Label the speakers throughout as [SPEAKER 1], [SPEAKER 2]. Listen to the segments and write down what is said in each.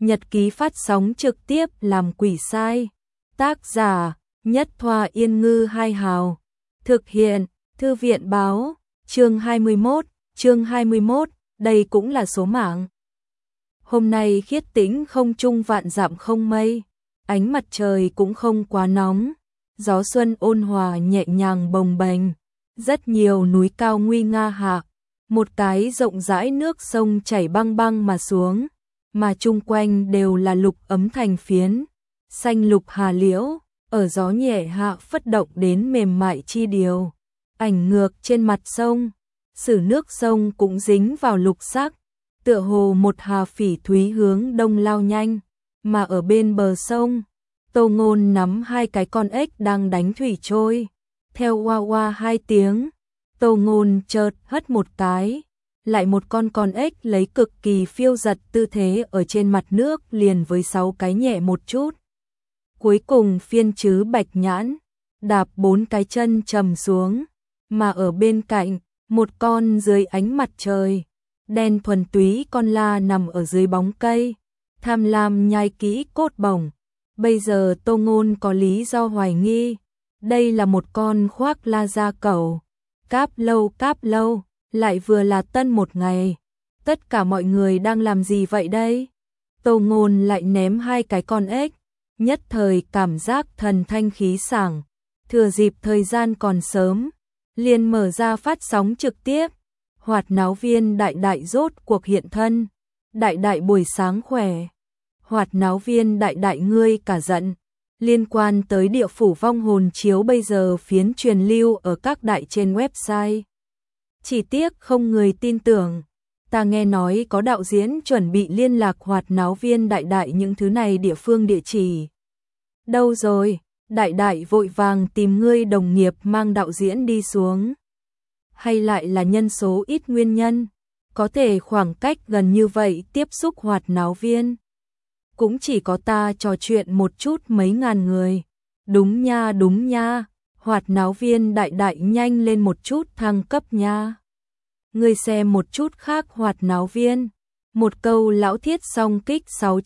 [SPEAKER 1] Nhật ký phát sóng trực tiếp làm quỷ sai. Tác giả: Nhất Thoa Yên Ngư Hai Hào. Thực hiện: Thư viện Báo. Chương 21, đây cũng là số mạng. Hôm nay khiết tĩnh không trung vạn dặm không mây, ánh mặt trời cũng không quá nóng, gió xuân ôn hòa nhẹ nhàng bồng bềnh, rất nhiều núi cao nguy nga hạ, một cái rộng rãi nước sông chảy băng băng mà xuống, mà chung quanh đều là lục ấm thành phiến, xanh lục hà liễu, ở gió nhẹ hạ phất động đến mềm mại chi điều, ảnh ngược trên mặt sông, sử nước sông cũng dính vào lục sắc, tựa hồ một hà phỉ thúy hướng đông lao nhanh, mà ở bên bờ sông, Tô Ngôn nắm hai cái con ếch đang đánh thủy trôi, theo oa oa hai tiếng, Tô Ngôn chợt hất một cái, lại một con ếch lấy cực kỳ phiêu giật tư thế ở trên mặt nước liền với 6 cái nhẹ một chút. Cuối cùng phiên chứ bạch nhãn, đạp 4 cái chân trầm xuống, mà ở bên cạnh, một con dưới ánh mặt trời, đen thuần túy con la nằm ở dưới bóng cây, tham lam nhai kỹ cốt bổng. Bây giờ Tô Ngôn có lý do hoài nghi, đây là một con khoác la da cẩu, cáp lâu, lại vừa là tân một ngày. Tất cả mọi người đang làm gì vậy đây? Tô Ngôn lại ném hai cái con ếch, nhất thời cảm giác thần thanh khí sảng, thừa dịp thời gian còn sớm, liền mở ra phát sóng trực tiếp. Hoạt náo viên Đại Đại rốt cuộc hiện thân. Đại Đại buổi sáng khỏe. Hoạt náo viên Đại Đại ngươi cả giận. Liên quan tới địa phủ vong hồn chiếu bây giờ phiến truyền lưu ở các đại trên website. Chỉ tiếc không người tin tưởng. Ta nghe nói có đạo diễn chuẩn bị liên lạc hoạt náo viên Đại Đại những thứ này địa phương địa chỉ. Đâu rồi? Đại Đại vội vàng tìm ngươi đồng nghiệp mang đạo diễn đi xuống. Hay lại là nhân số ít nguyên nhân, có thể khoảng cách gần như vậy tiếp xúc hoạt náo viên. Cũng chỉ có ta trò chuyện một chút mấy ngàn người. Đúng nha, hoạt náo viên Đại Đại nhanh lên một chút thăng cấp nha. Ngươi xem một chút khác hoạt náo viên. Một câu lão thiết song kích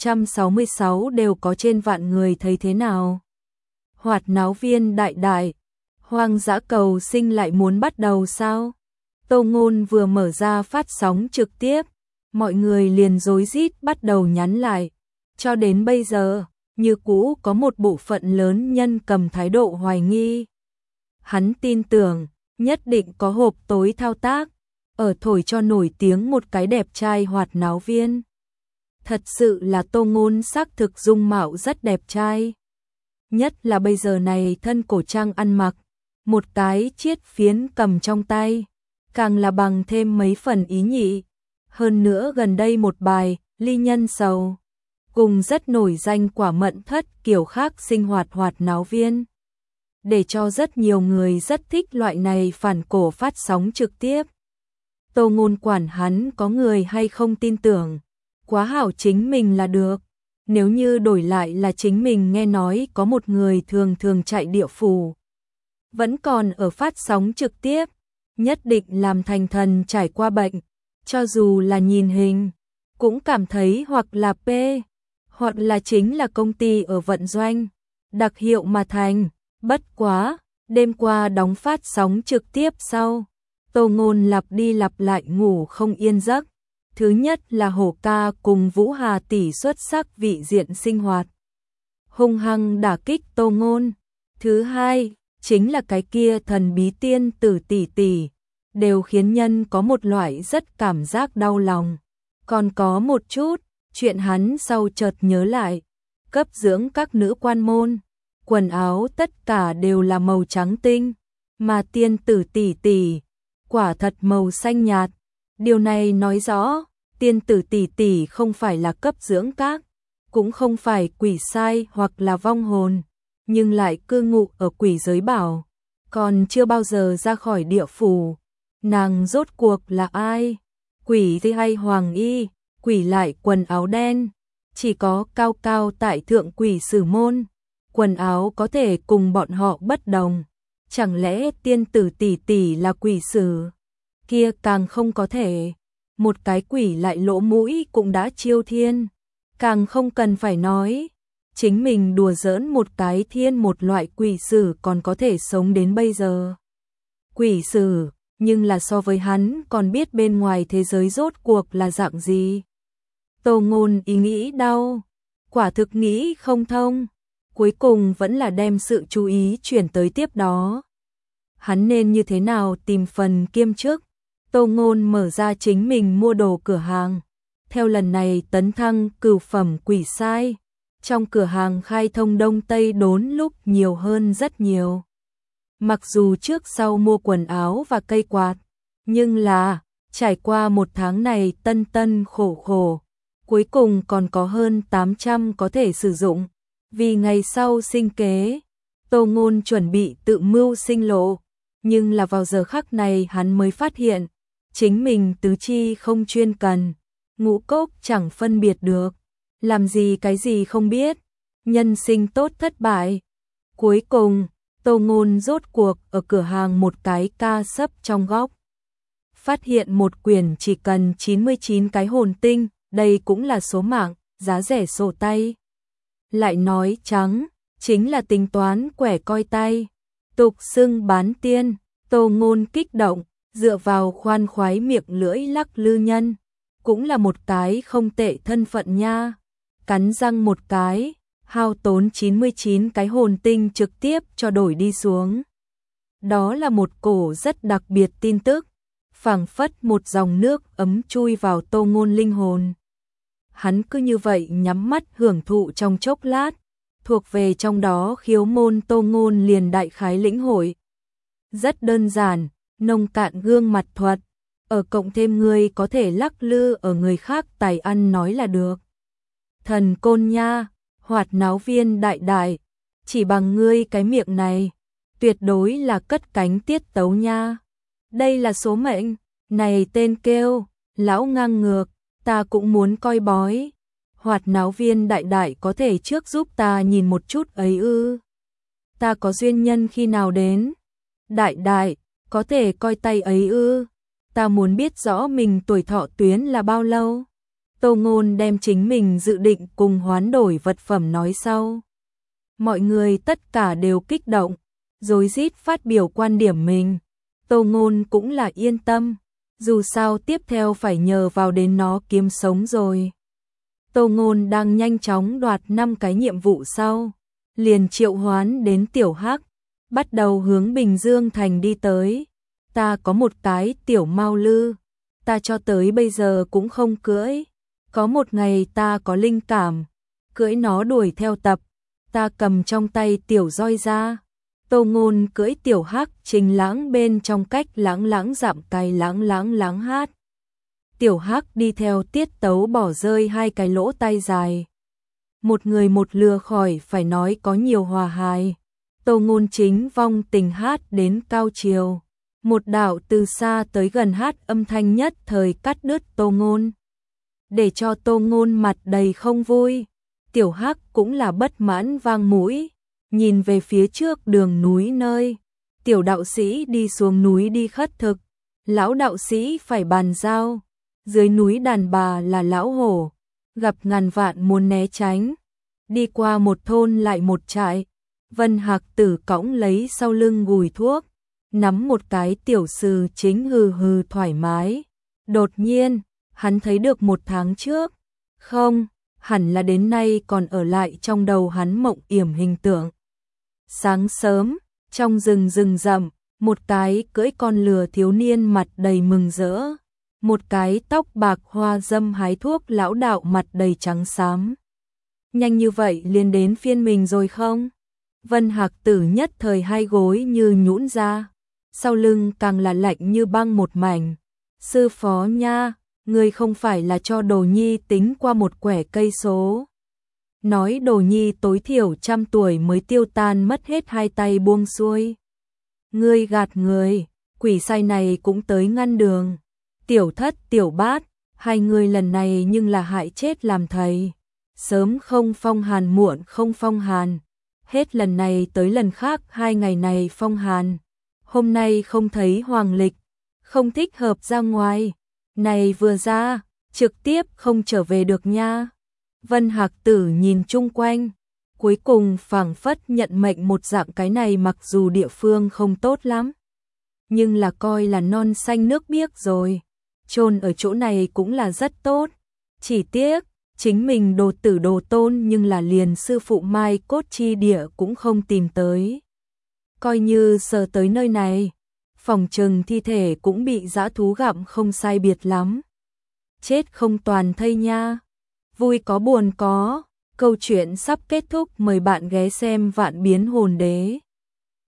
[SPEAKER 1] 666 đều có trên vạn người thấy thế nào. Hoạt náo viên Đại Đại, hoang dã cầu sinh lại muốn bắt đầu sao? Tô Ngôn vừa mở ra phát sóng trực tiếp, mọi người liền rối rít bắt đầu nhắn lại. Cho đến bây giờ, như cũ có một bộ phận lớn nhân cầm thái độ hoài nghi. Hắn tin tưởng, nhất định có hộp tối thao tác, ở thổi cho nổi tiếng một cái đẹp trai hoạt náo viên. Thật sự là Tô Ngôn xác thực dung mạo rất đẹp trai. Nhất là bây giờ này thân cổ trang ăn mặc, một cái chiết phiến cầm trong tay, càng là bằng thêm mấy phần ý nhị. Hơn nữa gần đây một bài, Ly Nhân Sầu, cùng rất nổi danh quả mận thất kiểu khác sinh hoạt hoạt náo viên. Để cho rất nhiều người rất thích loại này phản cổ phát sóng trực tiếp. Tô Ngôn quản hắn có người hay không tin tưởng, quá hảo chính mình là được. Nếu như đổi lại là chính mình nghe nói có một người thường chạy địa phủ, vẫn còn ở phát sóng trực tiếp, nhất định làm thành thần trải qua bệnh, cho dù là nhìn hình, cũng cảm thấy hoặc là P, hoặc là chính là công ty ở vận doanh, đặc hiệu mà thành. Bất quá, đêm qua đóng phát sóng trực tiếp sau, Tô Ngôn lặp đi lặp lại ngủ không yên giấc. Thứ nhất là Hổ ca cùng Vũ Hà tỷ xuất sắc vị diện sinh hoạt, hung hăng đả kích Tô Ngôn. Thứ hai, chính là cái kia thần bí tiên tử tỷ tỷ, đều khiến nhân có một loại rất cảm giác đau lòng. Còn có một chút, chuyện hắn sau chợt nhớ lại, cấp dưỡng các nữ quan môn, quần áo tất cả đều là màu trắng tinh, mà tiên tử tỷ tỷ, quả thật màu xanh nhạt. Điều này nói rõ, tiên tử tỷ tỷ không phải là cấp dưỡng các, cũng không phải quỷ sai hoặc là vong hồn, nhưng lại cư ngụ ở quỷ giới bảo, còn chưa bao giờ ra khỏi địa phủ. Nàng rốt cuộc là ai? Quỷ thì hay hoàng y, quỷ lại quần áo đen, chỉ có cao cao tại thượng quỷ sử môn, quần áo có thể cùng bọn họ bất đồng. Chẳng lẽ tiên tử tỷ tỷ là quỷ sử? Kia càng không có thể. Một cái quỷ lại lỗ mũi cũng đã chiêu thiên. Càng không cần phải nói, chính mình đùa giỡn một cái thiên một loại quỷ sử còn có thể sống đến bây giờ. Quỷ sử, nhưng là so với hắn còn biết bên ngoài thế giới rốt cuộc là dạng gì. Tô Ngôn ý nghĩ đau, quả thực nghĩ không thông, cuối cùng vẫn là đem sự chú ý chuyển tới tiếp đó. Hắn nên như thế nào tìm phần kiêm chức? Tô Ngôn mở ra chính mình mua đồ cửa hàng. Theo lần này tấn thăng cửu phẩm quỷ sai, trong cửa hàng khai thông đông tây đốn lúc nhiều hơn rất nhiều. Mặc dù trước sau mua quần áo và cây quạt, nhưng là trải qua một tháng này tân tân khổ khổ, cuối cùng còn có hơn 800 có thể sử dụng. Vì ngày sau sinh kế, Tô Ngôn chuẩn bị tự mưu sinh lộ, nhưng là vào giờ khắc này hắn mới phát hiện, chính mình tứ chi không chuyên cần, ngũ cốc chẳng phân biệt được, làm gì cái gì không biết, nhân sinh tốt thất bại. Cuối cùng, Tô Ngôn rốt cuộc ở cửa hàng một cái ca sấp trong góc. Phát hiện một quyển chỉ cần 99 cái hồn tinh, đây cũng là số mạng, giá rẻ sổ tay. Lại nói trắng, chính là tính toán quẻ coi tay, tục xưng bán tiên. Tô Ngôn kích động, dựa vào khoan khoái miệng lưỡi lắc lư nhân, cũng là một cái không tệ thân phận nha. Cắn răng một cái, hao tốn 99 cái hồn tinh trực tiếp cho đổi đi xuống. Đó là một cổ rất đặc biệt tin tức, phảng phất một dòng nước ấm chui vào Tô Ngôn linh hồn. Hắn cứ như vậy nhắm mắt hưởng thụ trong chốc lát, thuộc về trong đó khiếu môn Tô Ngôn liền đại khái lĩnh hội. Rất đơn giản, nông cạn gương mặt thuật, ở cộng thêm người có thể lắc lư ở người khác tài ăn nói là được. Thần côn nha, hoạt náo viên đại đại, chỉ bằng ngươi cái miệng này, tuyệt đối là cất cánh tiết tấu nha. Đây là số mệnh, này tên kêu, lão ngang ngược, ta cũng muốn coi bói. Hoạt náo viên đại đại có thể trước giúp ta nhìn một chút ấy ư? Ta có duyên nhân khi nào đến? Đại đại, có thể coi tay ấy ư? Ta muốn biết rõ mình tuổi thọ tuyến là bao lâu? Tô Ngôn đem chính mình dự định cùng hoán đổi vật phẩm nói sau. Mọi người tất cả đều kích động, rối rít phát biểu quan điểm mình. Tô Ngôn cũng là yên tâm, dù sao tiếp theo phải nhờ vào đến nó kiếm sống rồi. Tô Ngôn đang nhanh chóng đoạt 5 cái nhiệm vụ sau, liền triệu hoán đến Tiểu Hắc, bắt đầu hướng Bình Dương thành đi tới. Ta có một cái tiểu mao lư, ta cho tới bây giờ cũng không cưỡi. Có một ngày ta có linh cảm, cưỡi nó đuổi theo tập, ta cầm trong tay tiểu roi ra. Tô Ngôn cưỡi Tiểu Hắc trình lãng bên trong cách lãng lãng dặm cày lãng lãng lãng hát. Tiểu Hắc đi theo tiết tấu bỏ rơi 2 cái lỗ tai dài. Một người một lừa khỏi phải nói có nhiều hòa hài. Tô Ngôn chính vong tình hát đến cao chiều. Một đạo từ xa tới gần hát âm thanh nhất thời cắt đứt Tô Ngôn, để cho Tô Ngôn mặt đầy không vui. Tiểu Hắc cũng là bất mãn vang mũi, nhìn về phía trước đường núi nơi tiểu đạo sĩ đi xuống núi đi khất thực, lão đạo sĩ phải bàn giao, dưới núi đàn bà là lão hổ, gặp ngàn vạn muốn né tránh. Đi qua một thôn lại một trại, Vân Hạc Tử cõng lấy sau lưng gùi thuốc, nắm một cái tiểu sừ chính hừ hừ thoải mái. Đột nhiên, hắn thấy được 1 tháng trước, không, hẳn là đến nay còn ở lại trong đầu hắn mộng yểm hình tượng. Sáng sớm, trong rừng rậm, một cái cưỡi con lừa thiếu niên mặt đầy mừng rỡ, một cái tóc bạc hoa dâm hái thuốc lão đạo mặt đầy trắng xám. Nhanh như vậy liền đến phiên mình rồi không? Vân Hạc Tử nhất thời 2 gối như nhũn ra, sau lưng càng là lạnh như băng một mảnh. Sư phó nha, người không phải là cho Đồ Nhi tính qua một quẻ cây số. Nói Đồ Nhi tối thiểu 100 tuổi mới tiêu tan mất hết 2 tay buông xuôi. Ngươi gạt người, quỷ sai này cũng tới ngăn đường. Tiểu Thất Tiểu Bát, 2 người lần này nhưng là hại chết làm thầy. Sớm không phong hàn muộn không phong hàn. Hết lần này tới lần khác 2 ngày này phong hàn. Hôm nay không thấy hoàng lịch, không thích hợp ra ngoài. Này vừa ra, trực tiếp không trở về được nha. Vân Hạc Tử nhìn chung quanh, cuối cùng phảng phất nhận mệnh một dạng, cái này mặc dù địa phương không tốt lắm, nhưng là coi là non xanh nước biếc rồi, chôn ở chỗ này cũng là rất tốt. Chỉ tiếc, chính mình đồ tử đồ tôn nhưng là liền sư phụ mai cốt chi địa cũng không tìm tới. Coi như sờ tới nơi này, phòng trừng thi thể cũng bị dã thú gặm không sai biệt lắm. Chết không toàn thây nha. Vui có buồn có, câu chuyện sắp kết thúc, mời bạn ghé xem Vạn Biến Hồn Đế.